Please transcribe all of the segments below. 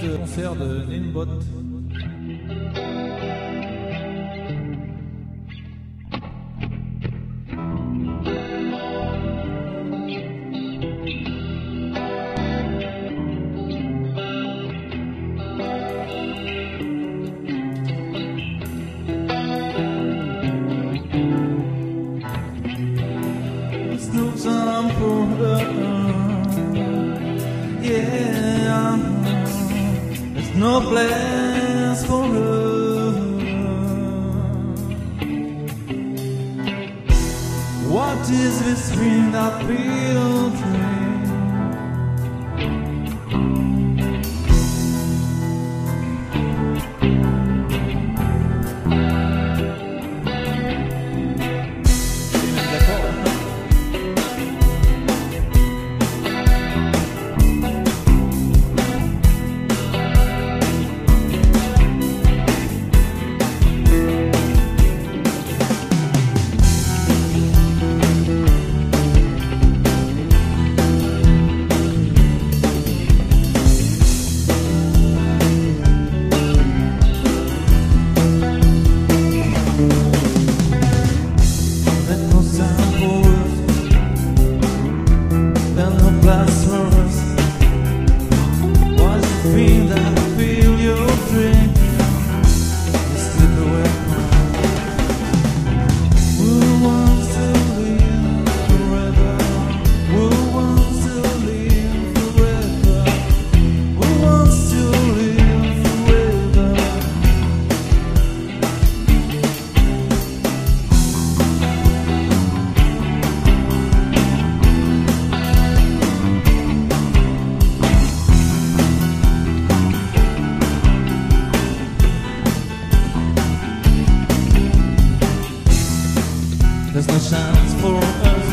concert de Ninbot. There's no time for yeah, there's no place for her. What is this dream that real dream? There's no chance for us.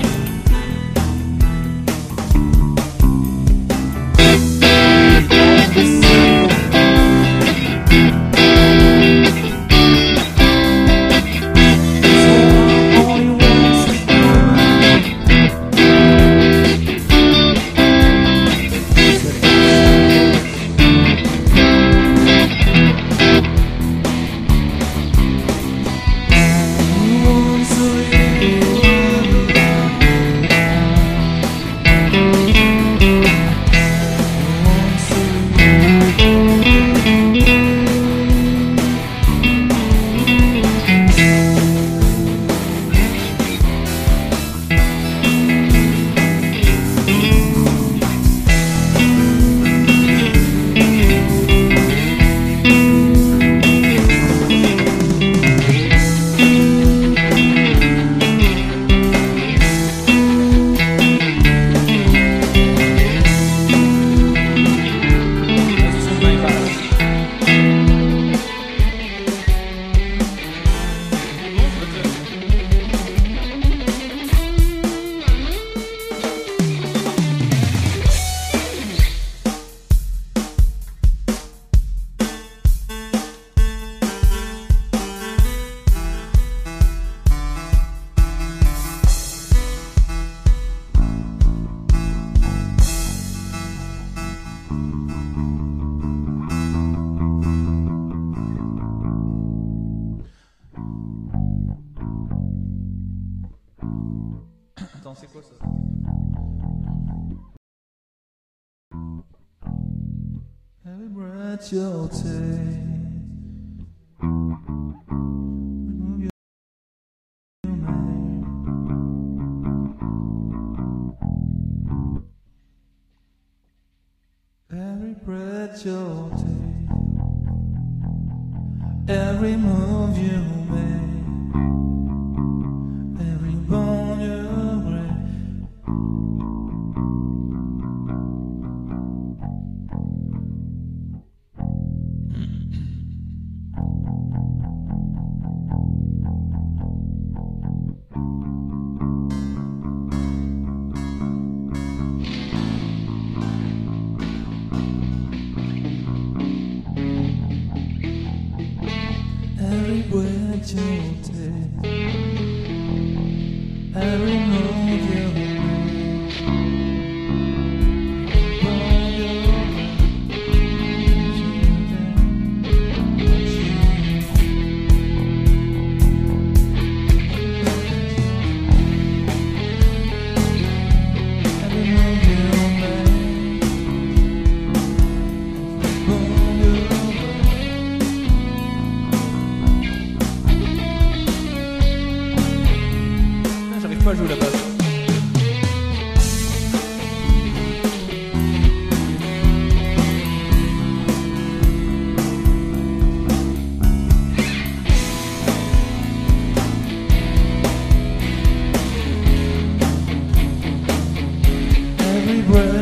Attends, c'est quoi ça? Every breath you'll take, remove your mind. Every breath you'll take, every move you make, every bone you break. Every breath you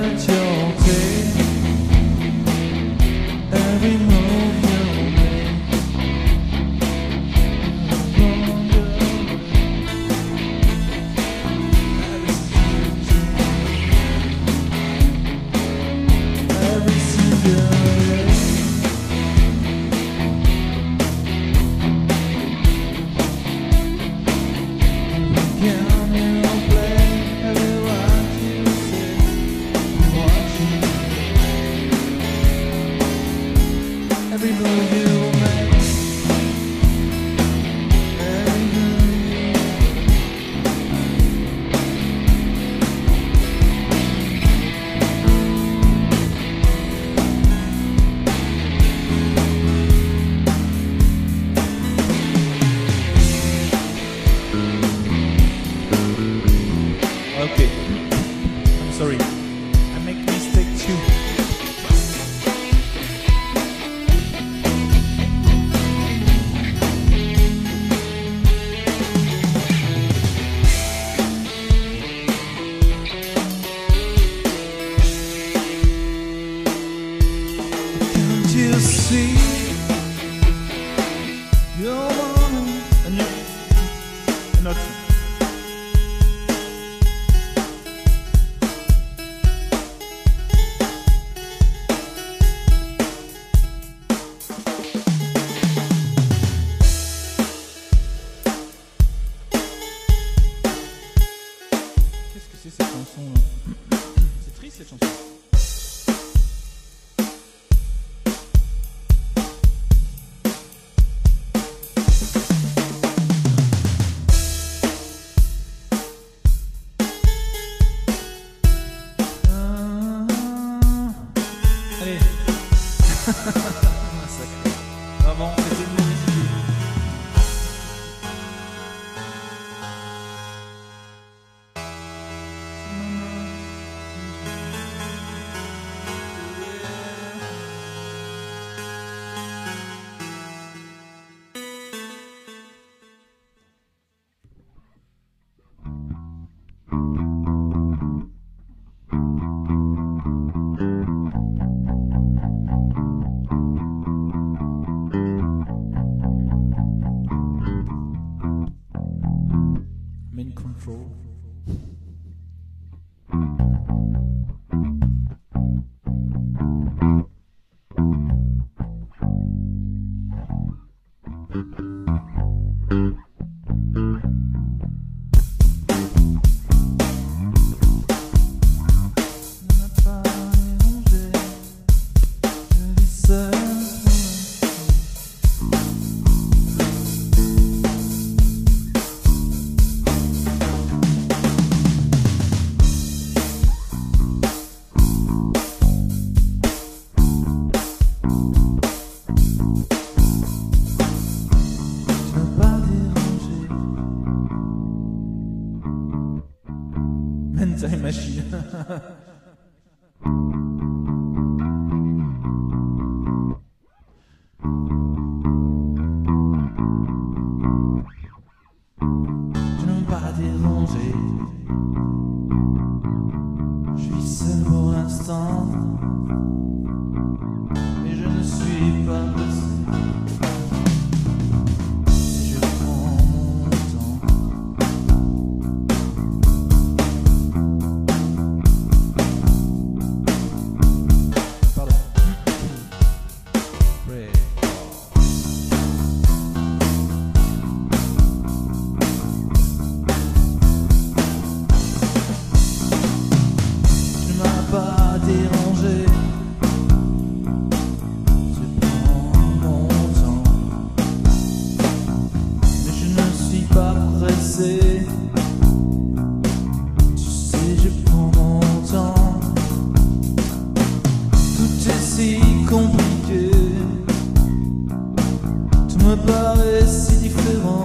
at your tail, every move you make. Every single day. Can you play every word you say? I'm watching every move you make. Every move Okay, I'm sorry. I make mistake too. Can't you see? You're one and you're not. Qu'est-ce que c'est cette chanson là? C'est triste cette chanson. Allez. Vraiment, c'était une mauvaise idée. I'm in control. On n'a pas dérangé, je vis seul. Tu m'as pas dérangé. Mental machine. Tu ne m'as pas dérangé. Je suis seul pour l'instant, mais je ne suis pas pressé. Je prends mon temps. Pardon. Ouais. Tu m'as pas dérangé. Je prends mon temps, mais je ne suis pas pressé. Tu sais, je prends mon temps. Tout est si compliqué. Tout me paraît si différent.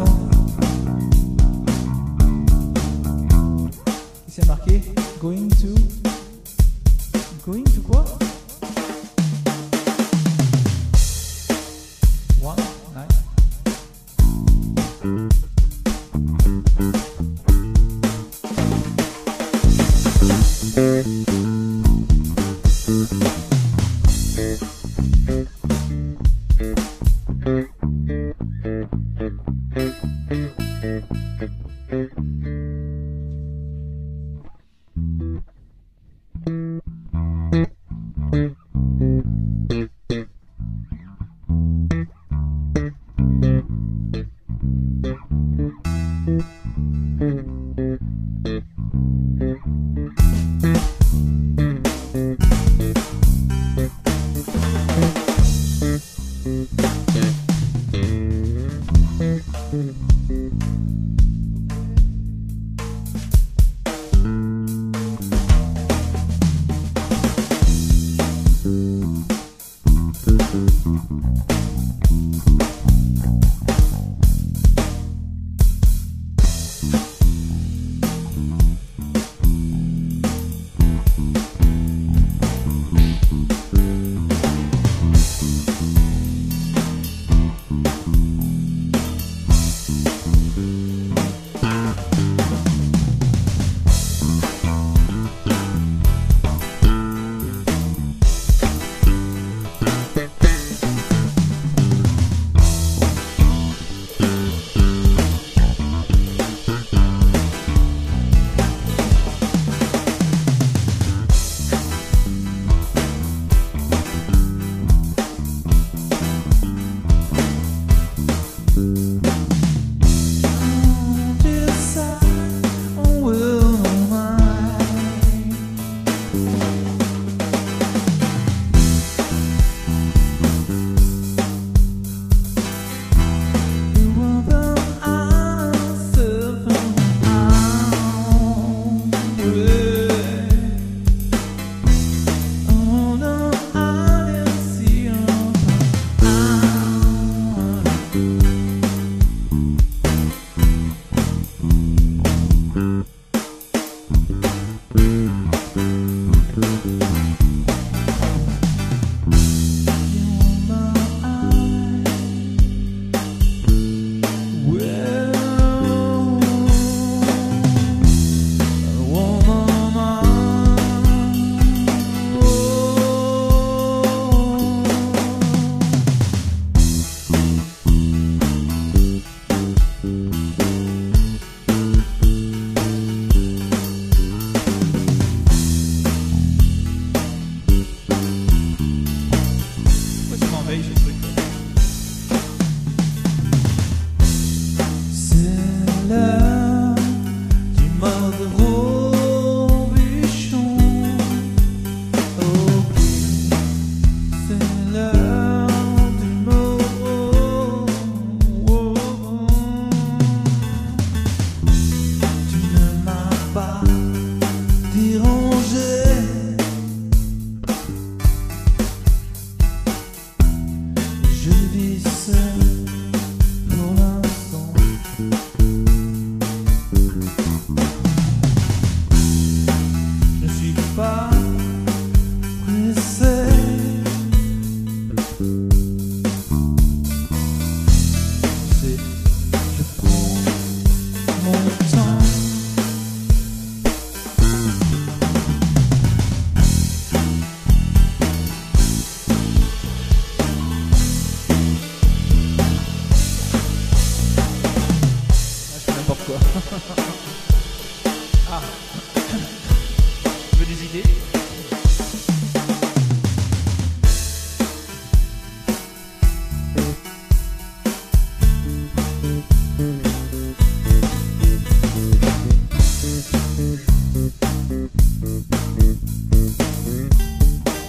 Ici c'est marqué going to. Going to quoi? One night.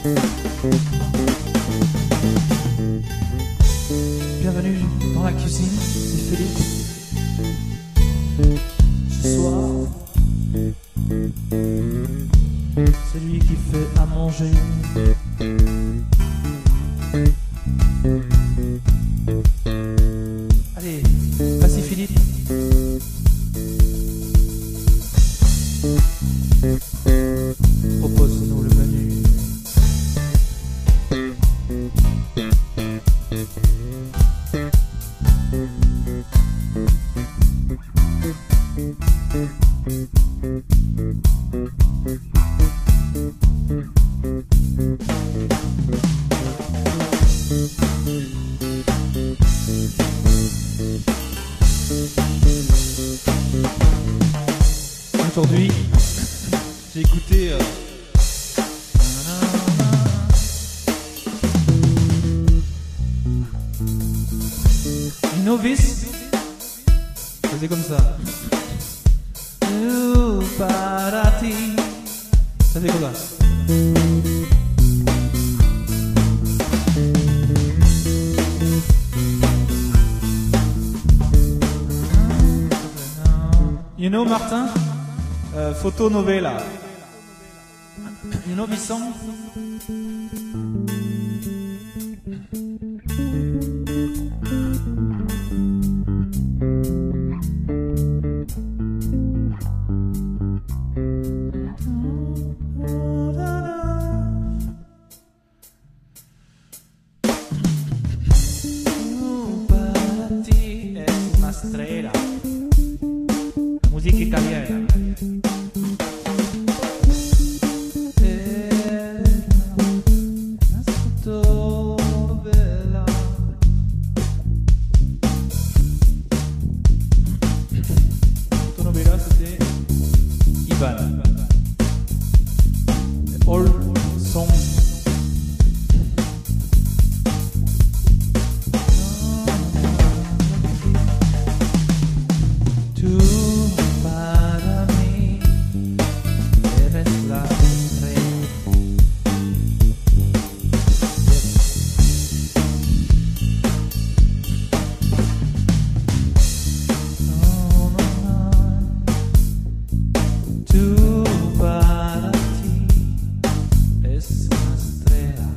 Bienvenue dans la cuisine, c'est Philippe. Ce soir, c'est lui qui fait à manger. Allez, vas-y Philippe. Propose-nous le menu. Aujourd'hui, j'ai écouté une novice faisait comme ça. Parati. Ça fait comme ça. You know Martin? Fotonovela. You know this song? Parati es una estrella. Musica italiana. Ivan. Old song. Tú para mí eres la estrella. Tú para ti es una estrella.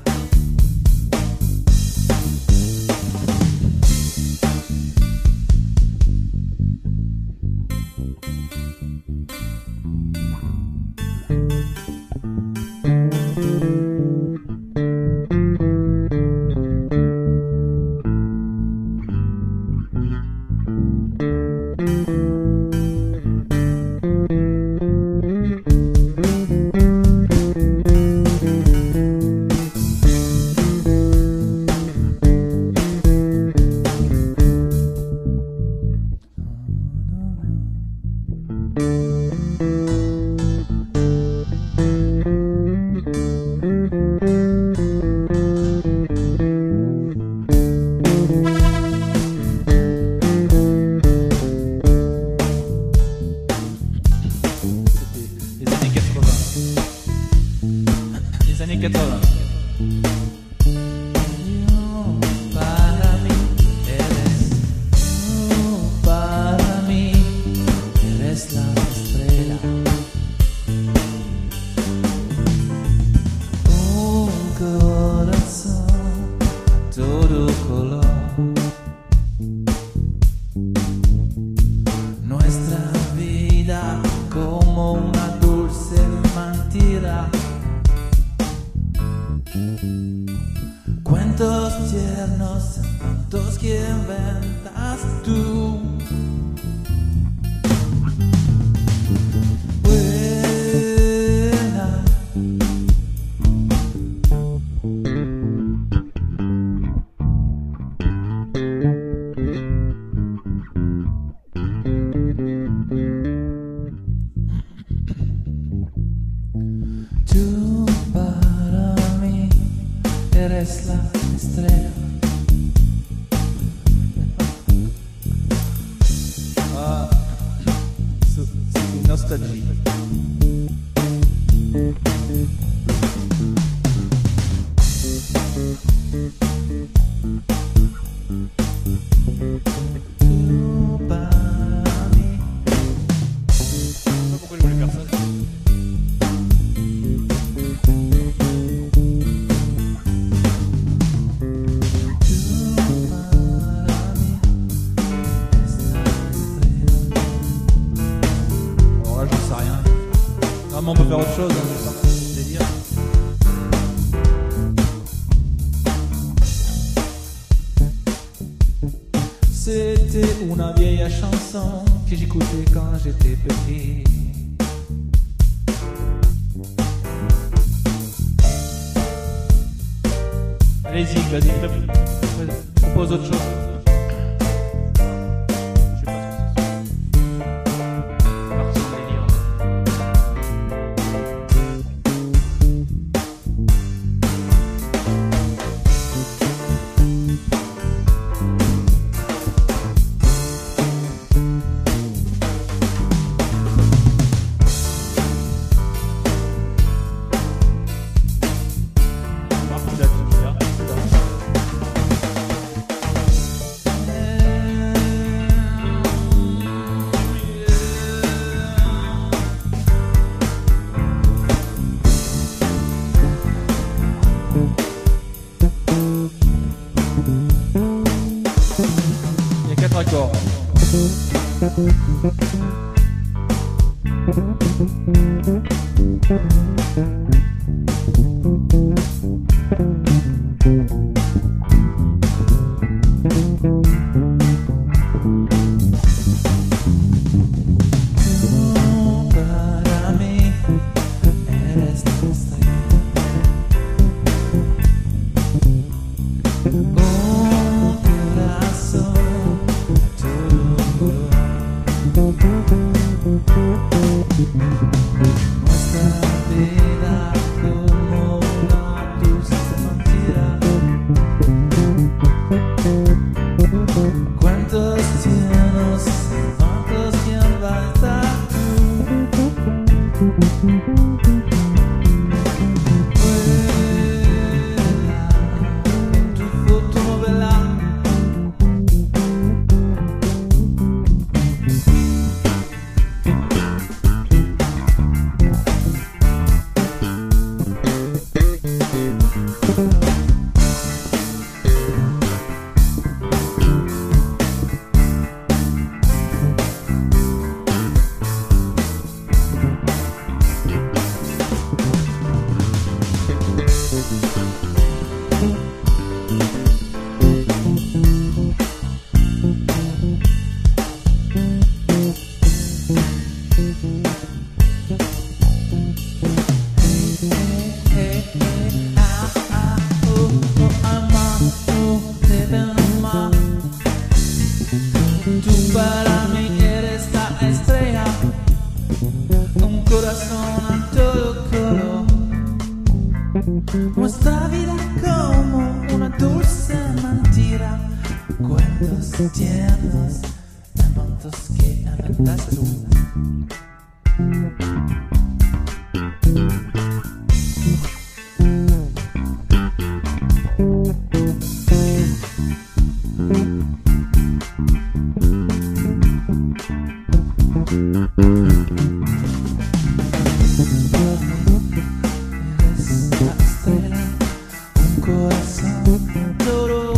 Les années 80. Para mí eres la estrella. Un corazón a todo color. Nuestra vida como una dulce mentira. Cuentos tiernos, cuentos que inventas tú. Buena. Tú para mí eres la estrella. C'est nostalgie. C'était une vieille chanson que j'écoutais quand j'étais petit. Allez-y, vas-y, propose autre chose. Je sais pas ce que c'est. Parti de délire. Il y a 4 accords. Para mí eres tu estrella. Un corazón nuestra vida como una dulce mentira. ¿Cuántos tienes? ¿Cuántos quién va a estar? Tu fotonovela. Tú para mí eres la estrella, un corazón a todo color. Nuestra vida como una dulce mentira. Cuentos tiernos, momentos que inventas tú. Eres la estrella, un corazón todo.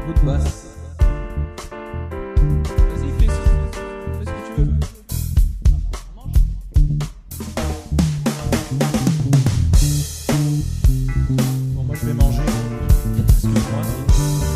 bout de basse. Vas-y, fais ce que tu veux. Bon, moi je vais manger. Excuse-moi.